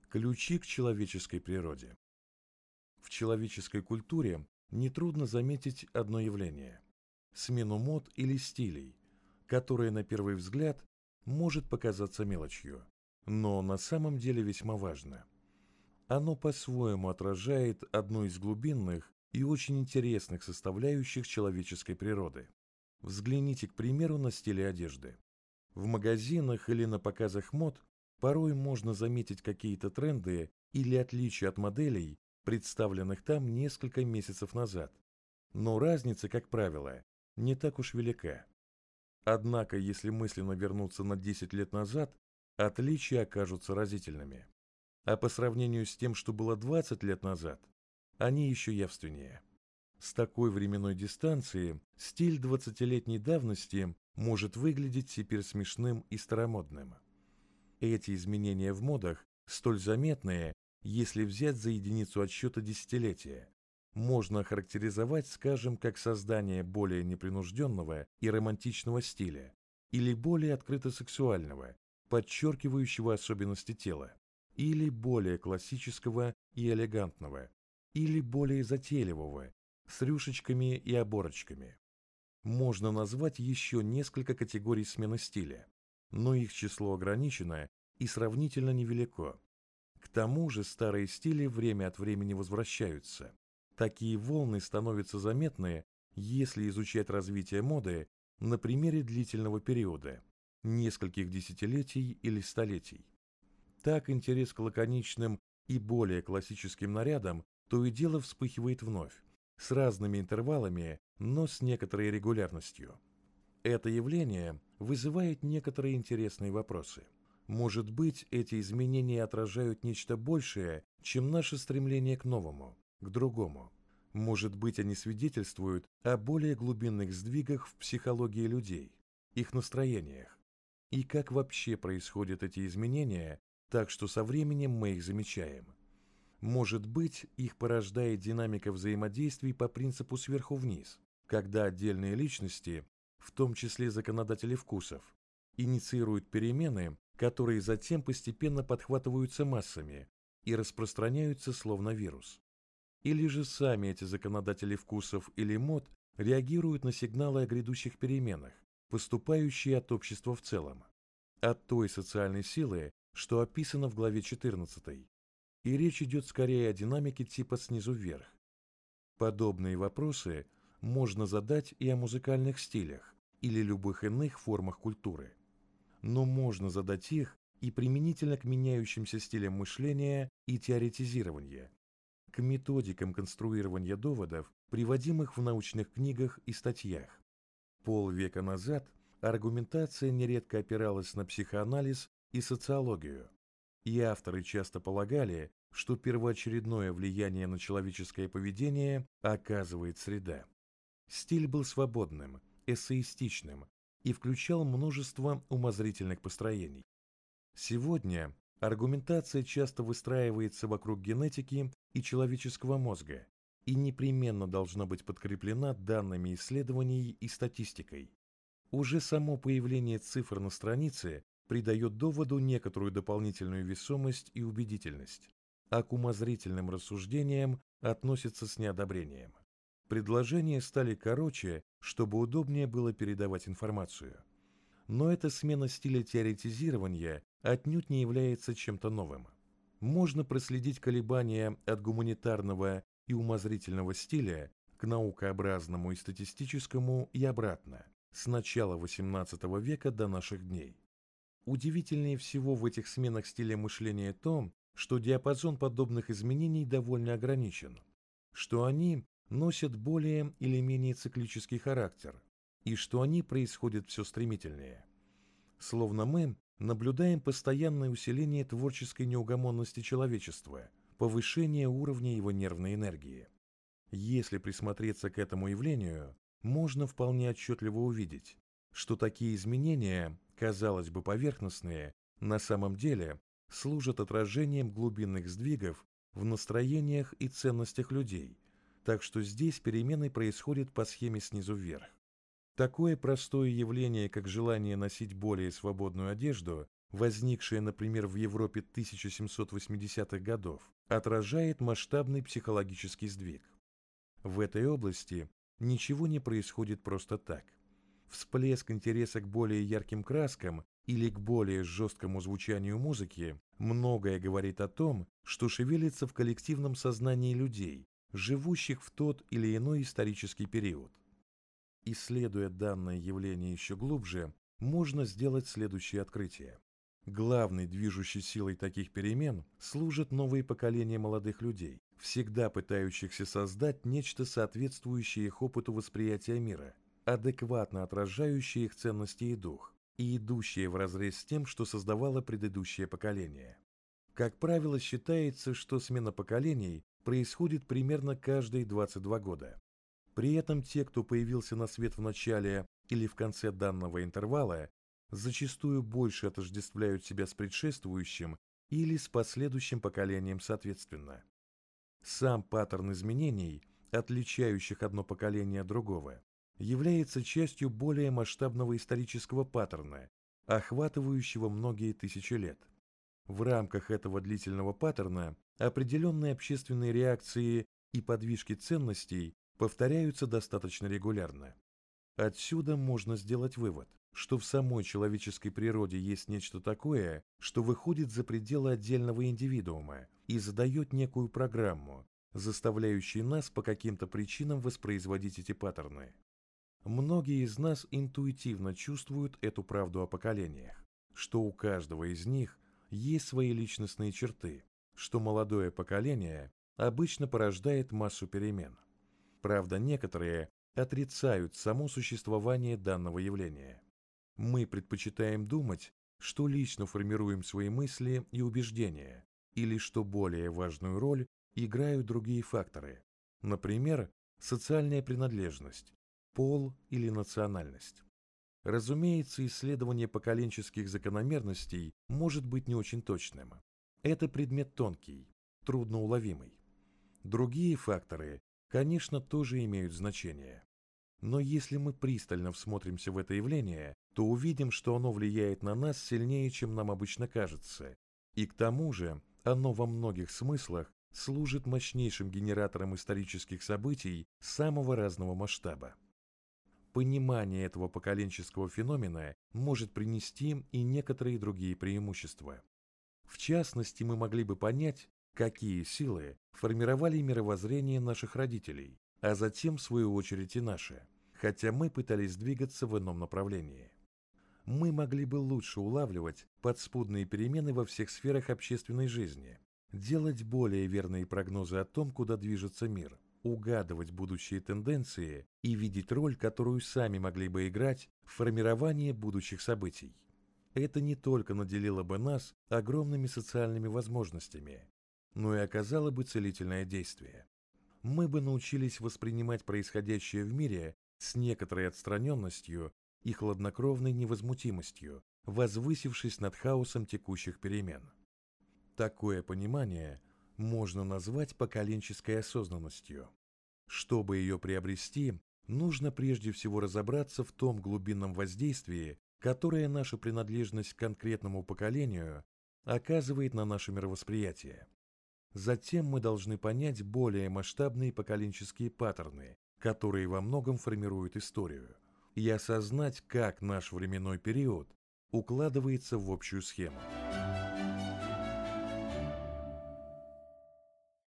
Ключи к человеческой природе. В человеческой культуре нетрудно заметить одно явление – смену мод или стилей, которое на первый взгляд может показаться мелочью, но на самом деле весьма важно. Оно по-своему отражает одну из глубинных и очень интересных составляющих человеческой природы. Взгляните, к примеру, на стили одежды. В магазинах или на показах мод порой можно заметить какие-то тренды или отличия от моделей, представленных там несколько месяцев назад. Но разница, как правило, не так уж велика. Однако, если мысленно вернуться на 10 лет назад, отличия окажутся разительными. А по сравнению с тем, что было 20 лет назад, они еще явственнее. С такой временной дистанции стиль 20-летней давности может выглядеть теперь смешным и старомодным. Эти изменения в модах столь заметные, если взять за единицу отсчета десятилетия, можно охарактеризовать, скажем, как создание более непринужденного и романтичного стиля или более открыто-сексуального, подчеркивающего особенности тела, или более классического и элегантного, или более затейливого, с рюшечками и оборочками. Можно назвать еще несколько категорий смены стиля, но их число ограничено и сравнительно невелико. К тому же старые стили время от времени возвращаются. Такие волны становятся заметны, если изучать развитие моды на примере длительного периода, нескольких десятилетий или столетий. Так интерес к лаконичным и более классическим нарядам то и дело вспыхивает вновь, с разными интервалами, но с некоторой регулярностью. Это явление вызывает некоторые интересные вопросы. Может быть, эти изменения отражают нечто большее, чем наше стремление к новому, к другому. Может быть, они свидетельствуют о более глубинных сдвигах в психологии людей, их настроениях. И как вообще происходят эти изменения, так что со временем мы их замечаем. Может быть, их порождает динамика взаимодействий по принципу сверху вниз, когда отдельные личности, в том числе законодатели вкусов, инициируют перемены, которые затем постепенно подхватываются массами и распространяются словно вирус. Или же сами эти законодатели вкусов или мод реагируют на сигналы о грядущих переменах, поступающие от общества в целом, от той социальной силы, что описано в главе 14. И речь идет скорее о динамике типа снизу вверх. Подобные вопросы можно задать и о музыкальных стилях или любых иных формах культуры. Но можно задать их и применительно к меняющимся стилям мышления и теоретизирования, к методикам конструирования доводов, приводимых в научных книгах и статьях. Полвека назад аргументация нередко опиралась на психоанализ и социологию, и авторы часто полагали, что первоочередное влияние на человеческое поведение оказывает среда. Стиль был свободным, эссеистичным и включал множество умозрительных построений. Сегодня аргументация часто выстраивается вокруг генетики и человеческого мозга и непременно должна быть подкреплена данными исследований и статистикой. Уже само появление цифр на странице придает доводу некоторую дополнительную весомость и убедительность, а к умозрительным рассуждениям относятся с неодобрением. Предложения стали короче, чтобы удобнее было передавать информацию. Но эта смена стиля теоретизирования отнюдь не является чем-то новым. Можно проследить колебания от гуманитарного и умозрительного стиля к наукообразному и статистическому и обратно, с начала XVIII века до наших дней. Удивительнее всего в этих сменах стиля мышления то, что диапазон подобных изменений довольно ограничен, что они носят более или менее циклический характер, и что они происходят все стремительнее. Словно мы наблюдаем постоянное усиление творческой неугомонности человечества, повышение уровня его нервной энергии. Если присмотреться к этому явлению, можно вполне отчетливо увидеть, что такие изменения, казалось бы поверхностные, на самом деле служат отражением глубинных сдвигов в настроениях и ценностях людей, так что здесь перемены происходят по схеме снизу вверх. Такое простое явление, как желание носить более свободную одежду, возникшее, например, в Европе 1780-х годов, отражает масштабный психологический сдвиг. В этой области ничего не происходит просто так. Всплеск интереса к более ярким краскам или к более жесткому звучанию музыки многое говорит о том, что шевелится в коллективном сознании людей, живущих в тот или иной исторический период. Исследуя данное явление еще глубже, можно сделать следующее открытие. Главной движущей силой таких перемен служат новые поколения молодых людей, всегда пытающихся создать нечто соответствующее их опыту восприятия мира, адекватно отражающее их ценности и дух, и идущее вразрез с тем, что создавало предыдущее поколение. Как правило, считается, что смена поколений происходит примерно каждые 22 года. При этом те, кто появился на свет в начале или в конце данного интервала, зачастую больше отождествляют себя с предшествующим или с последующим поколением соответственно. Сам паттерн изменений, отличающих одно поколение от другого, является частью более масштабного исторического паттерна, охватывающего многие тысячи лет. В рамках этого длительного паттерна определенные общественные реакции и подвижки ценностей повторяются достаточно регулярно. Отсюда можно сделать вывод, что в самой человеческой природе есть нечто такое, что выходит за пределы отдельного индивидуума и задает некую программу, заставляющую нас по каким-то причинам воспроизводить эти паттерны. Многие из нас интуитивно чувствуют эту правду о поколениях, что у каждого из них есть свои личностные черты, что молодое поколение обычно порождает массу перемен. Правда, некоторые отрицают само существование данного явления. Мы предпочитаем думать, что лично формируем свои мысли и убеждения, или что более важную роль играют другие факторы, например, социальная принадлежность, пол или национальность. Разумеется, исследование поколенческих закономерностей может быть не очень точным. Это предмет тонкий, трудноуловимый. Другие факторы, конечно, тоже имеют значение. Но если мы пристально всмотримся в это явление, то увидим, что оно влияет на нас сильнее, чем нам обычно кажется. И к тому же оно во многих смыслах служит мощнейшим генератором исторических событий самого разного масштаба. Понимание этого поколенческого феномена может принести и некоторые другие преимущества. В частности, мы могли бы понять, какие силы формировали мировоззрение наших родителей, а затем, в свою очередь, и наше, хотя мы пытались двигаться в ином направлении. Мы могли бы лучше улавливать подспудные перемены во всех сферах общественной жизни, делать более верные прогнозы о том, куда движется мир, угадывать будущие тенденции и видеть роль, которую сами могли бы играть в формировании будущих событий. Это не только наделило бы нас огромными социальными возможностями, но и оказало бы целительное действие. Мы бы научились воспринимать происходящее в мире с некоторой отстраненностью и хладнокровной невозмутимостью, возвысившись над хаосом текущих перемен. Такое понимание можно назвать поколенческой осознанностью. Чтобы ее приобрести, нужно прежде всего разобраться в том глубинном воздействии, которое наша принадлежность к конкретному поколению оказывает на наше мировосприятие. Затем мы должны понять более масштабные поколенческие паттерны, которые во многом формируют историю, и осознать, как наш временной период укладывается в общую схему.